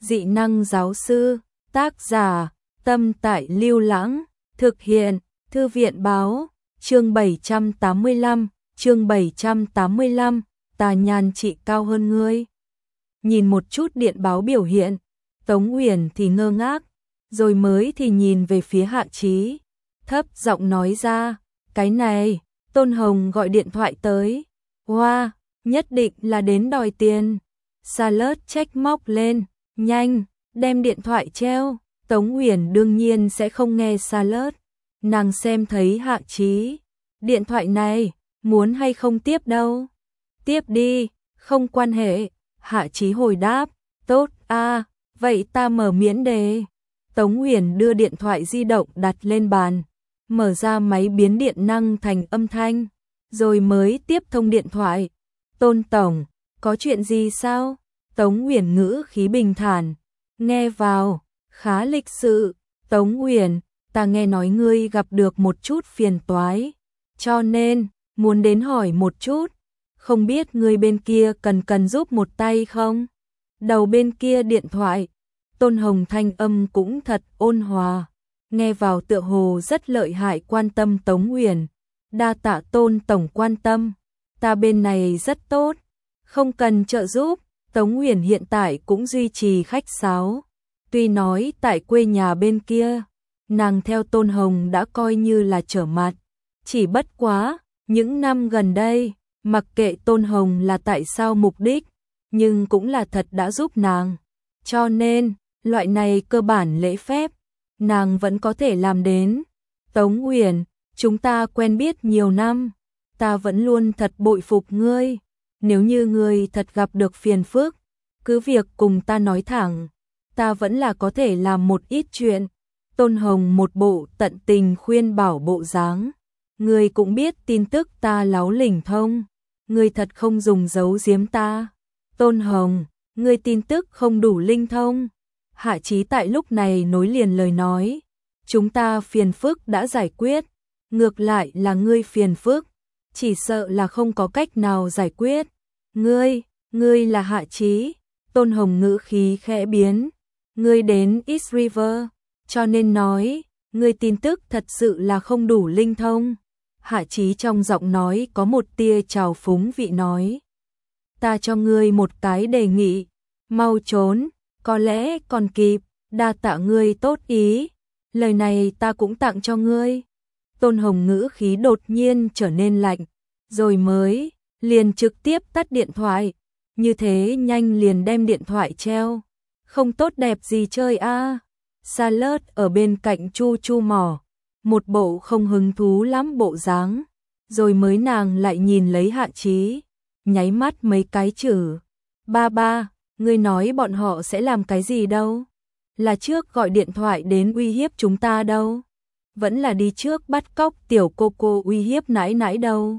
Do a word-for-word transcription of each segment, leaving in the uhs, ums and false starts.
dị năng giáo sư, tác giả, Tâm Tại Lưu Lãng, thực hiện, Thư viện báo, chương bảy trăm tám mươi lăm, chương bảy trăm tám mươi lăm, tà nhàn trị cao hơn ngươi. Nhìn một chút điện báo biểu hiện, Tống Uyển thì ngơ ngác, rồi mới thì nhìn về phía Hạ Chí, thấp giọng nói ra, cái này, Tôn Hồng gọi điện thoại tới, hoa, wow, nhất định là đến đòi tiền. Charlotte trách móc lên, nhanh, đem điện thoại treo. Tống Uyển đương nhiên sẽ không nghe Charlotte, nàng xem thấy Hạ Chí, điện thoại này, muốn hay không tiếp đâu. Tiếp đi, không quan hệ, Hạ Chí hồi đáp, tốt a, vậy ta mở miễn đề. Tống Uyển đưa điện thoại di động đặt lên bàn, mở ra máy biến điện năng thành âm thanh, rồi mới tiếp thông điện thoại. Tôn tổng, có chuyện gì sao? Tống Uyển ngữ khí bình thản, nghe vào, khá lịch sự. Tống Uyển, ta nghe nói ngươi gặp được một chút phiền toái, cho nên muốn đến hỏi một chút, không biết ngươi bên kia cần cần giúp một tay không? Đầu bên kia điện thoại, Tôn Hồng thanh âm cũng thật ôn hòa, nghe vào tựa hồ rất lợi hại quan tâm Tống Uyển. Đa tạ Tôn tổng quan tâm, ta bên này rất tốt, không cần trợ giúp. Tống Uyển hiện tại cũng duy trì khách sáo, tuy nói tại quê nhà bên kia, nàng theo Tôn Hồng đã coi như là trở mặt, chỉ bất quá, những năm gần đây, mặc kệ Tôn Hồng là tại sao mục đích, nhưng cũng là thật đã giúp nàng, cho nên, loại này cơ bản lễ phép, nàng vẫn có thể làm đến. Tống Uyển, chúng ta quen biết nhiều năm, ta vẫn luôn thật bội phục ngươi, nếu như ngươi thật gặp được phiền phức, cứ việc cùng ta nói thẳng, ta vẫn là có thể làm một ít chuyện. Tôn Hồng một bộ tận tình khuyên bảo bộ dáng, ngươi cũng biết tin tức ta láo lỉnh thông, ngươi thật không dùng giấu giếm ta. Tôn Hồng, ngươi tin tức không đủ linh thông. Hạ Chí tại lúc này nối liền lời nói, chúng ta phiền phức đã giải quyết, ngược lại là ngươi phiền phức, chỉ sợ là không có cách nào giải quyết. Ngươi, ngươi là Hạ Chí. Tôn Hồng ngữ khí khẽ biến, ngươi đến East River, cho nên nói, ngươi tin tức thật sự là không đủ linh thông. Hạ Chí trong giọng nói có một tia trào phúng vị nói, ta cho ngươi một cái đề nghị, mau trốn, có lẽ còn kịp, đa tạ ngươi tốt ý, lời này ta cũng tặng cho ngươi. Tôn Hồng ngữ khí đột nhiên trở nên lạnh, rồi mới, liền trực tiếp tắt điện thoại, như thế nhanh liền đem điện thoại treo, không tốt đẹp gì chơi a. À. Charlotte ở bên cạnh chu chu mỏ, một bộ không hứng thú lắm bộ dáng, rồi mới nàng lại nhìn lấy Hạ Chí, nháy mắt mấy cái chữ, ba ba, ngươi nói bọn họ sẽ làm cái gì đâu? Là trước gọi điện thoại đến uy hiếp chúng ta đâu? Vẫn là đi trước bắt cóc tiểu cô cô uy hiếp nãi nãi đâu?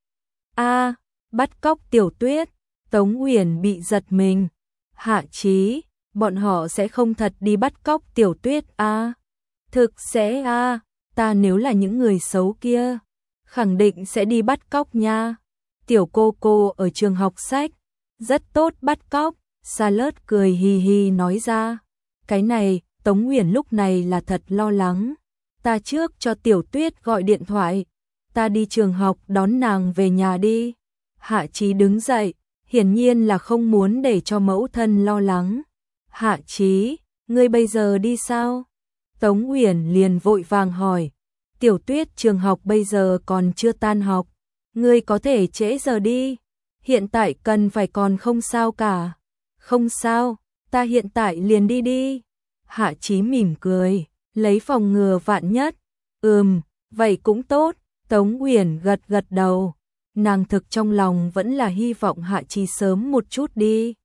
A, à, bắt cóc Tiểu Tuyết. Tống Uyển bị giật mình. Hạ Chí, bọn họ sẽ không thật đi bắt cóc Tiểu Tuyết a? À? Thực sẽ a, à, ta nếu là những người xấu kia, khẳng định sẽ đi bắt cóc nha. Tiểu cô cô ở trường học sách, rất tốt bắt cóc. Charlotte cười hì hì nói ra. Cái này, Tống Uyển lúc này là thật lo lắng. Ta trước cho Tiểu Tuyết gọi điện thoại, ta đi trường học đón nàng về nhà đi. Hạ Chí đứng dậy, hiển nhiên là không muốn để cho mẫu thân lo lắng. Hạ Chí, ngươi bây giờ đi sao? Tống Uyển liền vội vàng hỏi. Tiểu Tuyết trường học bây giờ còn chưa tan học, ngươi có thể trễ giờ đi, hiện tại cần phải còn không sao cả. Không sao, ta hiện tại liền đi đi. Hạ Chí mỉm cười, lấy phòng ngừa vạn nhất. Ừm, vậy cũng tốt. Tống Uyển gật gật đầu, nàng thực trong lòng vẫn là hy vọng Hạ Chí sớm một chút đi.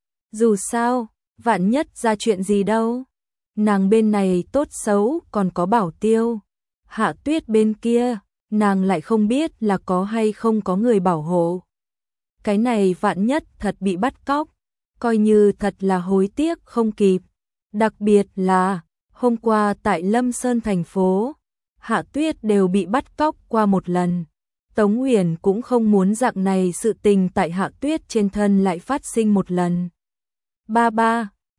Dù sao, vạn nhất ra chuyện gì đâu. Nàng bên này tốt xấu còn có Bảo Tiêu. Hạ Tuyết bên kia, nàng lại không biết là có hay không có người bảo hộ. Cái này vạn nhất thật bị bắt cóc, coi như thật là hối tiếc không kịp. Đặc biệt là, hôm qua tại Lâm Sơn thành phố, Hạ Tuyết đều bị bắt cóc qua một lần. Tống Uyển cũng không muốn dạng này sự tình tại Hạ Tuyết trên thân lại phát sinh một lần. Ba ba,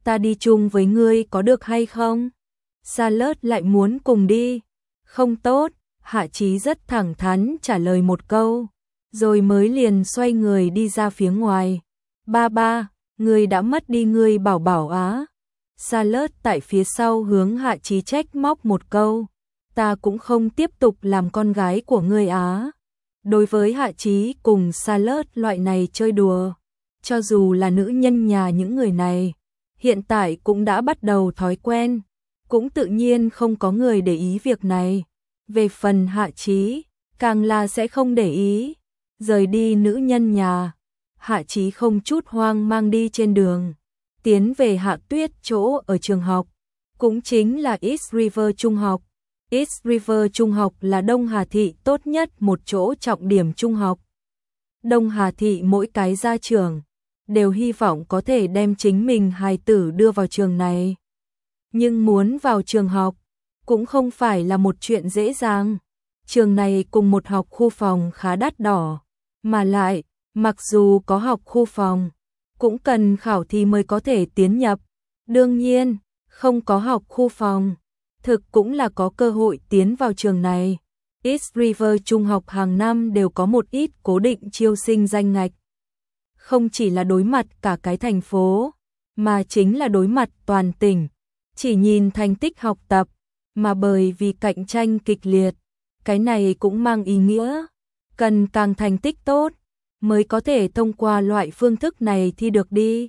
ta đi chung với ngươi có được hay không? Charlotte lại muốn cùng đi. Không tốt, Hạ Chí rất thẳng thắn trả lời một câu, rồi mới liền xoay người đi ra phía ngoài. Ba ba, ngươi đã mất đi ngươi bảo bảo á. Charlotte tại phía sau hướng Hạ Chí trách móc một câu, ta cũng không tiếp tục làm con gái của ngươi á. Đối với Hạ Chí cùng Charlotte loại này chơi đùa, cho dù là nữ nhân nhà những người này, hiện tại cũng đã bắt đầu thói quen, cũng tự nhiên không có người để ý việc này. Về phần Hạ Chí, càng là sẽ không để ý. Rời đi nữ nhân nhà, Hạ Chí không chút hoang mang đi trên đường, tiến về Hạ Tuyết chỗ ở trường học, cũng chính là East River Trung học. East River Trung học là Đông Hà Thị tốt nhất một chỗ trọng điểm trung học. Đông Hà Thị mỗi cái gia trưởng đều hy vọng có thể đem chính mình hài tử đưa vào trường này. Nhưng muốn vào trường học cũng không phải là một chuyện dễ dàng. Trường này cùng một học khu phòng khá đắt đỏ, mà lại, mặc dù có học khu phòng, cũng cần khảo thí mới có thể tiến nhập. Đương nhiên, không có học khu phòng, thực cũng là có cơ hội tiến vào trường này. East River Trung học hàng năm đều có một ít cố định chiêu sinh danh ngạch. Không chỉ là đối mặt cả cái thành phố, mà chính là đối mặt toàn tỉnh. Chỉ nhìn thành tích học tập, mà bởi vì cạnh tranh kịch liệt, cái này cũng mang ý nghĩa, cần càng thành tích tốt, mới có thể thông qua loại phương thức này thi được đi.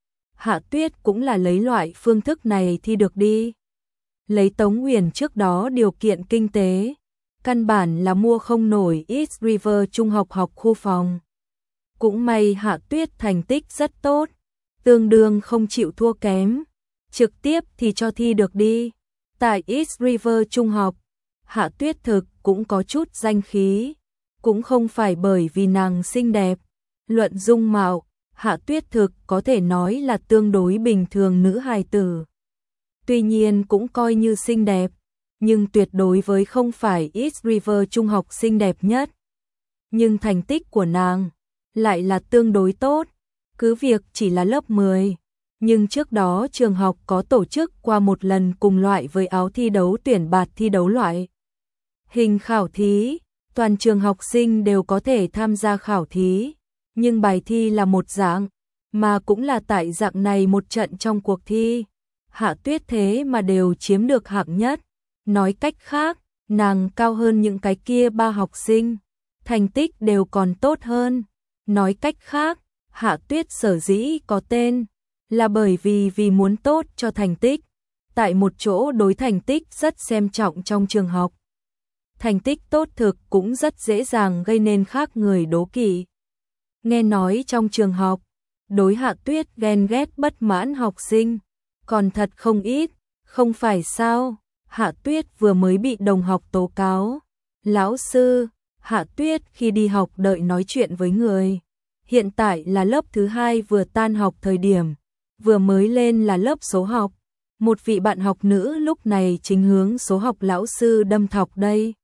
Hạ Tuyết cũng là lấy loại phương thức này thi được đi. Lấy Tống Uyển trước đó điều kiện kinh tế, căn bản là mua không nổi East River Trung học học khu phòng. Cũng may Hạ Tuyết thành tích rất tốt, tương đương không chịu thua kém, trực tiếp thì cho thi được đi. Tại East River Trung học, Hạ Tuyết thực cũng có chút danh khí, cũng không phải bởi vì nàng xinh đẹp. Luận dung mạo, Hạ Tuyết thực có thể nói là tương đối bình thường nữ hài tử. Tuy nhiên cũng coi như xinh đẹp, nhưng tuyệt đối với không phải East River Trung học xinh đẹp nhất. Nhưng thành tích của nàng lại là tương đối tốt, cứ việc chỉ là lớp mười. Nhưng trước đó trường học có tổ chức qua một lần cùng loại với áo thi đấu tuyển bạt thi đấu loại hình khảo thí, toàn trường học sinh đều có thể tham gia khảo thí, nhưng bài thi là một dạng, mà cũng là tại dạng này một trận trong cuộc thi. Hạ Tuyết thế mà đều chiếm được hạng nhất, nói cách khác, nàng cao hơn những cái kia ba học sinh, thành tích đều còn tốt hơn. Nói cách khác, Hạ Tuyết sở dĩ có tên là bởi vì vì muốn tốt cho thành tích, tại một chỗ đối thành tích rất xem trọng trong trường học. Thành tích tốt thực cũng rất dễ dàng gây nên khác người đố kỵ. Nghe nói trong trường học, đối Hạ Tuyết ghen ghét bất mãn học sinh, còn thật không ít, không phải sao? Hạ Tuyết vừa mới bị đồng học tố cáo. Lão sư, Hạ Tuyết khi đi học đợi nói chuyện với người. Hiện tại là lớp thứ hai vừa tan học thời điểm, vừa mới lên là lớp số học. Một vị bạn học nữ lúc này chính hướng số học lão sư đâm thọc đây.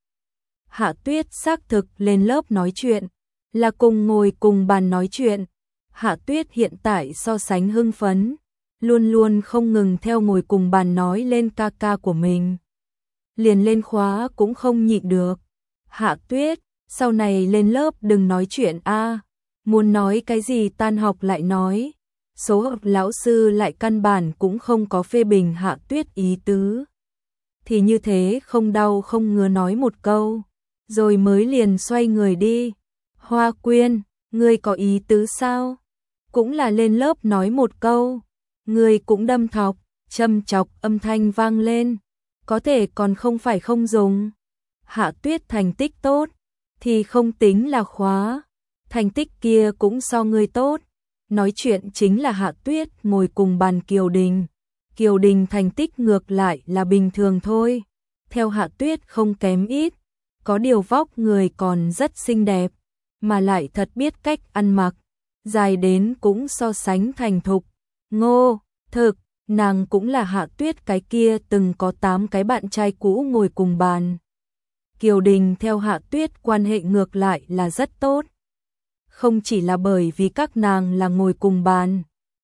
Hạ Tuyết xác thực lên lớp nói chuyện, là cùng ngồi cùng bàn nói chuyện. Hạ Tuyết hiện tại so sánh hưng phấn, luôn luôn không ngừng theo ngồi cùng bàn nói lên ca ca của mình. Liền lên khóa cũng không nhịn được. Hạ Tuyết, sau này lên lớp đừng nói chuyện a, muốn nói cái gì tan học lại nói. Số học lão sư lại căn bản cũng không có phê bình Hạ Tuyết ý tứ. Thì như thế không đau không ngứa nói một câu, rồi mới liền xoay người đi. Hoa Quyên, ngươi có ý tứ sao? Cũng là lên lớp nói một câu, ngươi cũng đâm thọc, châm chọc âm thanh vang lên, có thể còn không phải không dùng. Hạ Tuyết thành tích tốt, thì không tính là khóa, thành tích kia cũng so ngươi tốt. Nói chuyện chính là Hạ Tuyết ngồi cùng bàn Kiều Đình. Kiều Đình thành tích ngược lại là bình thường thôi, theo Hạ Tuyết không kém ít, có điều vóc người còn rất xinh đẹp, mà lại thật biết cách ăn mặc, dài đến cũng so sánh thành thục. Ngô, thực, nàng cũng là Hạ Tuyết cái kia từng có tám cái bạn trai cũ ngồi cùng bàn. Kiều Đình theo Hạ Tuyết quan hệ ngược lại là rất tốt. Không chỉ là bởi vì các nàng là ngồi cùng bàn,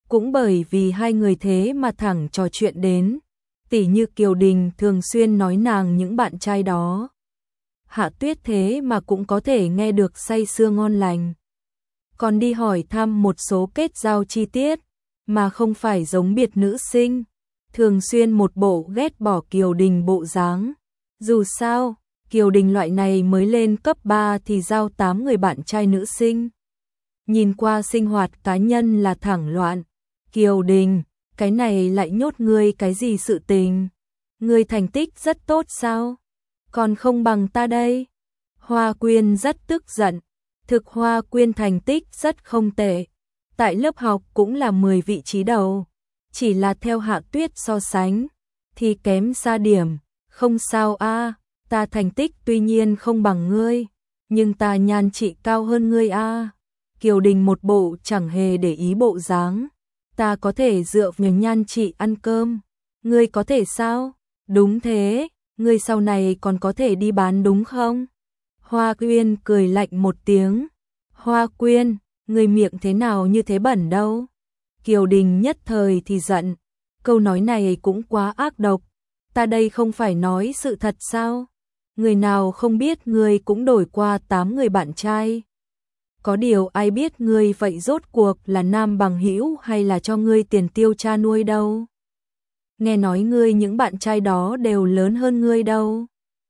cũng bởi vì hai người thế mà thẳng trò chuyện đến. Tỉ như Kiều Đình thường xuyên nói nàng những bạn trai đó. Hạ Tuyết thế mà cũng có thể nghe được say sưa ngon lành. Còn đi hỏi thăm một số kết giao chi tiết, mà không phải giống biệt nữ sinh, thường xuyên một bộ ghét bỏ Kiều Đình bộ dáng. Dù sao, Kiều Đình loại này mới lên cấp ba thì giao tám người bạn trai nữ sinh. Nhìn qua sinh hoạt cá nhân là thẳng loạn. Kiều Đình, cái này lại nhốt ngươi cái gì sự tình? Ngươi thành tích rất tốt sao? Còn không bằng ta đây. Hoa Quyên rất tức giận. Thực Hoa Quyên thành tích rất không tệ. Tại lớp học cũng là mười vị trí đầu. Chỉ là theo Hạ Tuyết so sánh, thì kém xa điểm. Không sao a, ta thành tích tuy nhiên không bằng ngươi, nhưng ta nhan trị cao hơn ngươi a. Kiều Đình một bộ chẳng hề để ý bộ dáng. Ta có thể dựa vào nhan trị ăn cơm. Ngươi có thể sao? Đúng thế, ngươi sau này còn có thể đi bán đúng không? Hoa Quyên cười lạnh một tiếng. Hoa Quyên, ngươi miệng thế nào như thế bẩn đâu? Kiều Đình nhất thời thì giận. Câu nói này cũng quá ác độc. Ta đây không phải nói sự thật sao? Người nào không biết ngươi cũng đổi qua tám người bạn trai. Có điều ai biết ngươi vậy rốt cuộc là nam bằng hữu hay là cho ngươi tiền tiêu cha nuôi đâu. Nghe nói ngươi những bạn trai đó đều lớn hơn ngươi đâu.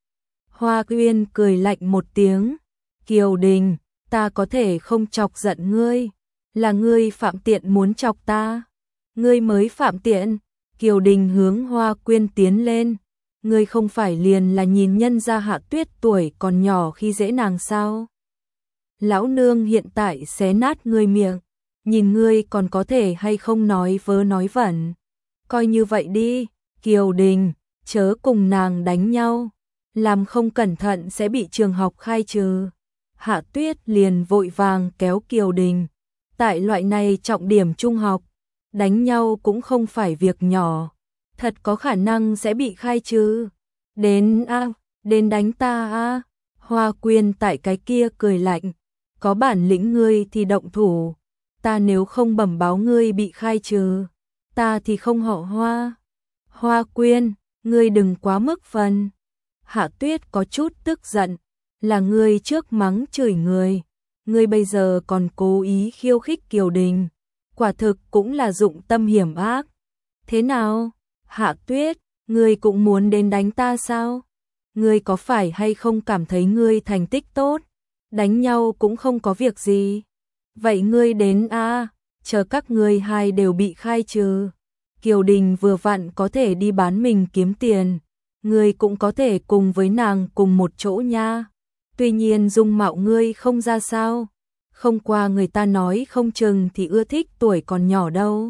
Hoa Quyên cười lạnh một tiếng. Kiều Đình, ta có thể không chọc giận ngươi. Là ngươi phạm tiện muốn chọc ta. Ngươi mới phạm tiện. Kiều Đình hướng Hoa Quyên tiến lên. Ngươi không phải liền là nhìn nhân gia Hạ Tuyết tuổi còn nhỏ khi dễ nàng sao? Lão nương hiện tại xé nát ngươi miệng, nhìn ngươi còn có thể hay không nói vớ nói vẩn. Coi như vậy đi, Kiều Đình, chớ cùng nàng đánh nhau, làm không cẩn thận sẽ bị trường học khai trừ. Hạ Tuyết liền vội vàng kéo Kiều Đình. Tại loại này trọng điểm trung học, đánh nhau cũng không phải việc nhỏ, thật có khả năng sẽ bị khai trừ. Đến a, à, đến đánh ta a. À. Hoa Quyên tại cái kia cười lạnh. Có bản lĩnh ngươi thì động thủ, ta nếu không bẩm báo ngươi bị khai trừ, ta thì không họ Hoa. Hoa Quyên, ngươi đừng quá mức phần. Hạ Tuyết có chút tức giận, là ngươi trước mắng chửi người, ngươi bây giờ còn cố ý khiêu khích Kiều Đình, quả thực cũng là dụng tâm hiểm ác. Thế nào? Hạ Tuyết, ngươi cũng muốn đến đánh ta sao? Ngươi có phải hay không cảm thấy ngươi thành tích tốt? Đánh nhau cũng không có việc gì. Vậy ngươi đến a, à, chờ các ngươi hai đều bị khai trừ. Kiều Đình vừa vặn có thể đi bán mình kiếm tiền, ngươi cũng có thể cùng với nàng cùng một chỗ nha. Tuy nhiên dung mạo ngươi không ra sao, không qua người ta nói không chừng thì ưa thích tuổi còn nhỏ đâu.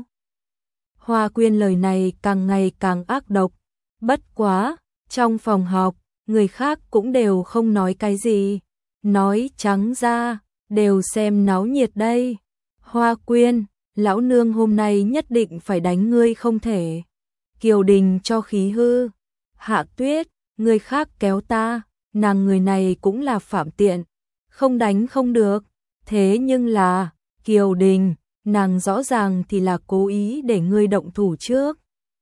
Hoa Quyên lời này càng ngày càng ác độc. Bất quá, trong phòng học, người khác cũng đều không nói cái gì. Nói trắng ra, đều xem náo nhiệt đây. Hoa Quyên, lão nương hôm nay nhất định phải đánh ngươi không thể. Kiều Đình cho khí hư. Hạ Tuyết, người khác kéo ta, nàng người này cũng là phạm tiện. Không đánh không được. Thế nhưng là, Kiều Đình, nàng rõ ràng thì là cố ý để ngươi động thủ trước.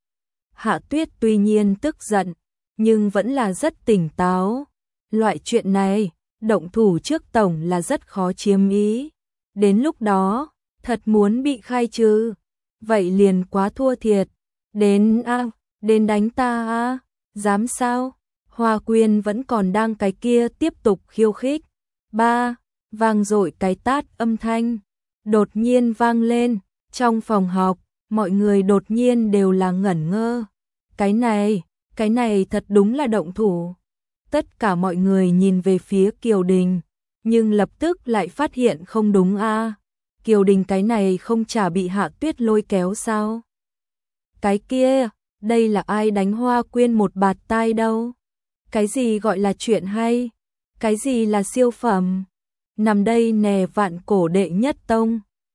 Hạ Tuyết tuy nhiên tức giận, nhưng vẫn là rất tỉnh táo. Loại chuyện này, động thủ trước tổng là rất khó chiếm ý. Đến lúc đó, thật muốn bị khai trừ, vậy liền quá thua thiệt. Đến a, à, đến đánh ta a, à, dám sao? Hoa Quyên vẫn còn đang cái kia tiếp tục khiêu khích. Ba, vang dội cái tát âm thanh, đột nhiên vang lên, trong phòng học, mọi người đột nhiên đều là ngẩn ngơ. Cái này, cái này thật đúng là động thủ. Tất cả mọi người nhìn về phía Kiều Đình, nhưng lập tức lại phát hiện không đúng a. À. Kiều Đình cái này không chả bị Hạ Tuyết lôi kéo sao? Cái kia, đây là ai đánh Hoa Quyên một bạt tai đâu? Cái gì gọi là chuyện hay? Cái gì là siêu phẩm? Nằm đây nè vạn cổ đệ nhất tông.